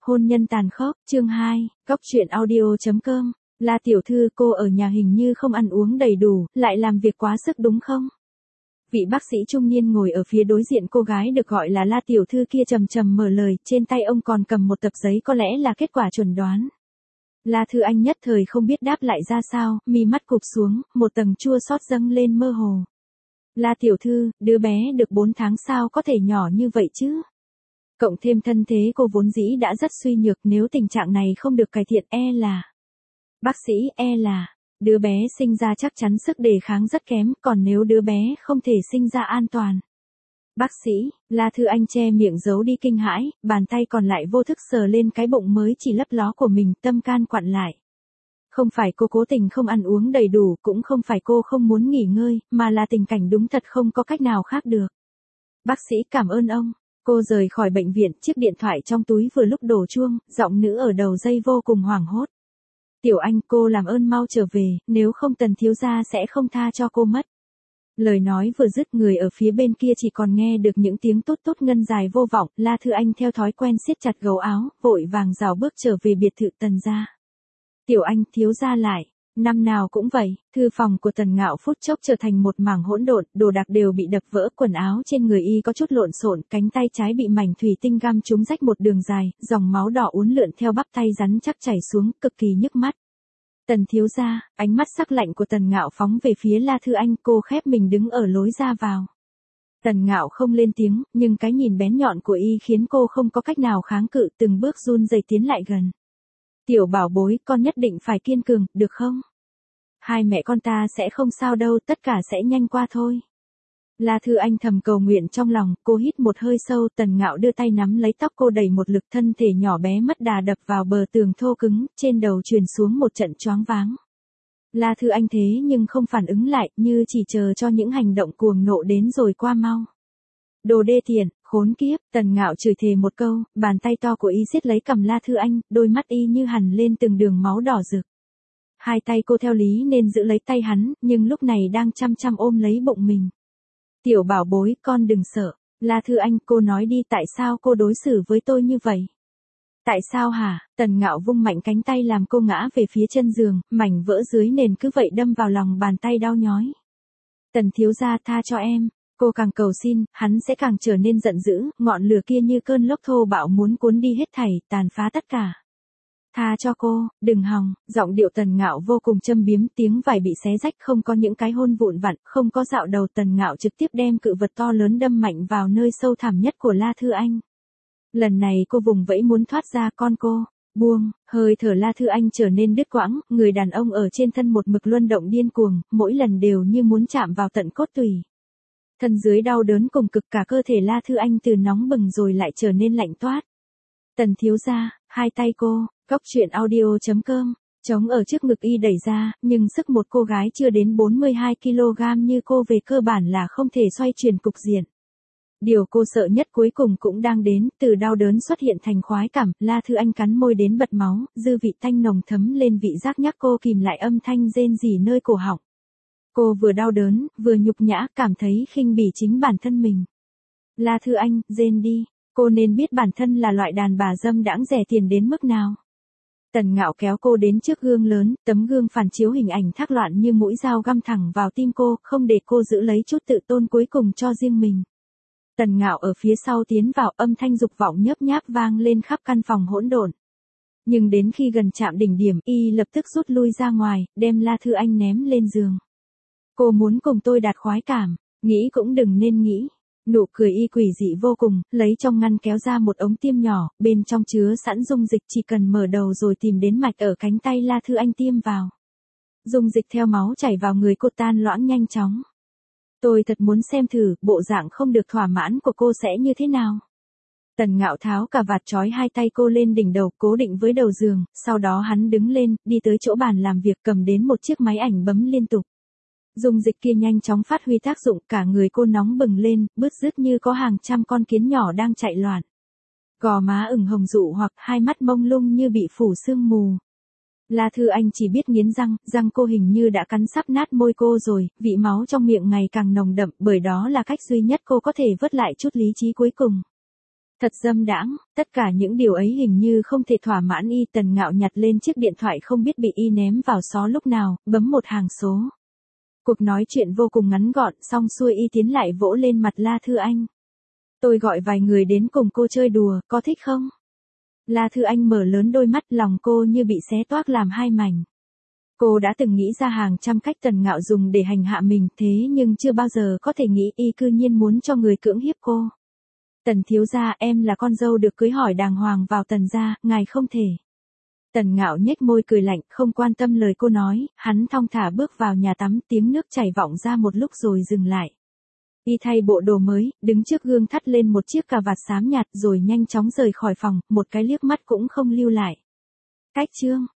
Hôn nhân tàn khốc, chương 2, Góc truyện audio.com. La tiểu thư, cô ở nhà hình như không ăn uống đầy đủ, lại làm việc quá sức đúng không? Vị bác sĩ trung niên ngồi ở phía đối diện cô gái được gọi là La tiểu thư kia trầm trầm mở lời, trên tay ông còn cầm một tập giấy có lẽ là kết quả chuẩn đoán. La Thư Anh nhất thời không biết đáp lại ra sao, mi mắt cụp xuống, một tầng chua xót dâng lên mơ hồ. La tiểu thư, đứa bé được 4 tháng sao có thể nhỏ như vậy chứ? Cộng thêm thân thế cô vốn dĩ đã rất suy nhược, nếu tình trạng này không được cải thiện bác sĩ đứa bé sinh ra chắc chắn sức đề kháng rất kém, còn nếu đứa bé không thể sinh ra an toàn. Bác sĩ, La Thư Anh che miệng giấu đi kinh hãi, bàn tay còn lại vô thức sờ lên cái bụng mới chỉ lấp ló của mình, tâm can quặn lại. Không phải cô cố tình không ăn uống đầy đủ, cũng không phải cô không muốn nghỉ ngơi, mà là tình cảnh đúng thật không có cách nào khác được. Bác sĩ cảm ơn ông. Cô rời khỏi bệnh viện, chiếc điện thoại trong túi vừa lúc đổ chuông, giọng nữ ở đầu dây vô cùng hoảng hốt. Tiểu Anh, cô làm ơn mau trở về, nếu không Tần thiếu gia sẽ không tha cho cô mất. Lời nói vừa dứt, người ở phía bên kia chỉ còn nghe được những tiếng tốt tốt ngân dài vô vọng. La Thư Anh theo thói quen siết chặt gấu áo, vội vàng rảo bước trở về biệt thự Tần gia. Tiểu Anh, thiếu gia lại. Năm nào cũng vậy, thư phòng của Tần Ngạo phút chốc trở thành một mảng hỗn độn, đồ đạc đều bị đập vỡ, quần áo trên người y có chút lộn xộn, cánh tay trái bị mảnh thủy tinh găm trúng rách một đường dài, dòng máu đỏ uốn lượn theo bắp tay rắn chắc chảy xuống, cực kỳ nhức mắt. Tần thiếu gia, ánh mắt sắc lạnh của Tần Ngạo phóng về phía La Thư Anh, cô khép mình đứng ở lối ra vào. Tần Ngạo không lên tiếng, nhưng cái nhìn bén nhọn của y khiến cô không có cách nào kháng cự, từng bước run rẩy tiến lại gần. Tiểu bảo bối, con nhất định phải kiên cường, được không? Hai mẹ con ta sẽ không sao đâu, tất cả sẽ nhanh qua thôi. La Thư Anh thầm cầu nguyện trong lòng, cô hít một hơi sâu, Tần Ngạo đưa tay nắm lấy tóc cô đẩy một lực, thân thể nhỏ bé mất đà đập vào bờ tường thô cứng, trên đầu truyền xuống một trận choáng váng. La Thư Anh thế nhưng không phản ứng lại, như chỉ chờ cho những hành động cuồng nộ đến rồi qua mau. Đồ đê tiện, khốn kiếp, Tần Ngạo chửi thề một câu, bàn tay to của y siết lấy cằm La Thư Anh, đôi mắt y như hằn lên từng đường máu đỏ rực. Hai tay cô theo lý nên giữ lấy tay hắn, nhưng lúc này đang chăm chăm ôm lấy bụng mình. Tiểu bảo bối, con đừng sợ. La Thư Anh, cô nói đi, tại sao cô đối xử với tôi như vậy? Tại sao hả? Tần Ngạo vung mạnh cánh tay làm cô ngã về phía chân giường, mảnh vỡ dưới nền cứ vậy đâm vào lòng bàn tay đau nhói. Tần thiếu gia, tha cho em. Cô càng cầu xin, hắn sẽ càng trở nên giận dữ, ngọn lửa kia như cơn lốc thô bạo muốn cuốn đi hết thảy, tàn phá tất cả. Tha cho cô, đừng hòng. Giọng điệu Tần Ngạo vô cùng châm biếm, tiếng vải bị xé rách, không có những cái hôn vụn vặt, không có dạo đầu. Tần Ngạo trực tiếp đem cự vật to lớn đâm mạnh vào nơi sâu thẳm nhất của La Thư Anh. Lần này cô vùng vẫy muốn thoát ra, con cô. Buông, hơi thở La Thư Anh trở nên đứt quãng, người đàn ông ở trên thân một mực luân động điên cuồng, mỗi lần đều như muốn chạm vào tận cốt tủy. Thân dưới đau đớn cùng cực, cả cơ thể La Thư Anh từ nóng bừng rồi lại trở nên lạnh toát. Tần thiếu gia, hai tay cô. Góc truyện audio.com. Trống ở trước ngực y đẩy ra, nhưng sức một cô gái chưa đến 42 kg như cô về cơ bản là không thể xoay chuyển cục diện. Điều cô sợ nhất cuối cùng cũng đang đến, từ đau đớn xuất hiện thành khoái cảm. La Thư Anh cắn môi đến bật máu, dư vị tanh nồng thấm lên vị giác nhắc cô kìm lại âm thanh rên rỉ nơi cổ họng. Cô vừa đau đớn, vừa nhục nhã, cảm thấy khinh bỉ chính bản thân mình. La Thư Anh, rên đi. Cô nên biết bản thân là loại đàn bà dâm đãng rẻ tiền đến mức nào. Tần Ngạo kéo cô đến trước gương lớn, tấm gương phản chiếu hình ảnh thác loạn như mũi dao găm thẳng vào tim cô, không để cô giữ lấy chút tự tôn cuối cùng cho riêng mình. Tần Ngạo ở phía sau tiến vào, âm thanh dục vọng nhớp nháp vang lên khắp căn phòng hỗn độn. Nhưng đến khi gần chạm đỉnh điểm, y lập tức rút lui ra ngoài, đem La Thư Anh ném lên giường. Cô muốn cùng tôi đạt khoái cảm, nghĩ cũng đừng nên nghĩ. Nụ cười y quỷ dị vô cùng, lấy trong ngăn kéo ra một ống tiêm nhỏ, bên trong chứa sẵn dung dịch, chỉ cần mở đầu rồi tìm đến mạch ở cánh tay La Thư Anh tiêm vào. Dung dịch theo máu chảy vào người cô tan loãng nhanh chóng. Tôi thật muốn xem thử, bộ dạng không được thỏa mãn của cô sẽ như thế nào. Tần Ngạo tháo cà vạt trói hai tay cô lên đỉnh đầu, cố định với đầu giường, sau đó hắn đứng lên, đi tới chỗ bàn làm việc, cầm đến một chiếc máy ảnh bấm liên tục. Dung dịch kia nhanh chóng phát huy tác dụng, cả người cô nóng bừng lên, bứt rứt như có hàng trăm con kiến nhỏ đang chạy loạn. Gò má ửng hồng dụ hoặc hai mắt mông lung như bị phủ sương mù. La Thư Anh chỉ biết nghiến răng, răng cô hình như đã cắn sắp nát môi cô rồi, vị máu trong miệng ngày càng nồng đậm, bởi đó là cách duy nhất cô có thể vớt lại chút lý trí cuối cùng. Thật dâm đãng, tất cả những điều ấy hình như không thể thỏa mãn y. Tần Ngạo nhặt lên chiếc điện thoại không biết bị y ném vào xó lúc nào, bấm một hàng số. Cuộc nói chuyện vô cùng ngắn gọn, xong xuôi y tiến lại vỗ lên mặt La Thư Anh. Tôi gọi vài người đến cùng cô chơi đùa, có thích không? La Thư Anh mở lớn đôi mắt, lòng cô như bị xé toác làm hai mảnh. Cô đã từng nghĩ ra hàng trăm cách Tần Ngạo dùng để hành hạ mình, thế nhưng chưa bao giờ có thể nghĩ y cư nhiên muốn cho người cưỡng hiếp cô. Tần thiếu gia, em là con dâu được cưới hỏi đàng hoàng vào Tần gia, ngài không thể. Tần Ngạo nhếch môi cười lạnh, không quan tâm lời cô nói, hắn thong thả bước vào nhà tắm, tiếng nước chảy vọng ra một lúc rồi dừng lại. Y thay bộ đồ mới, đứng trước gương thắt lên một chiếc cà vạt xám nhạt rồi nhanh chóng rời khỏi phòng, một cái liếc mắt cũng không lưu lại. Cách chương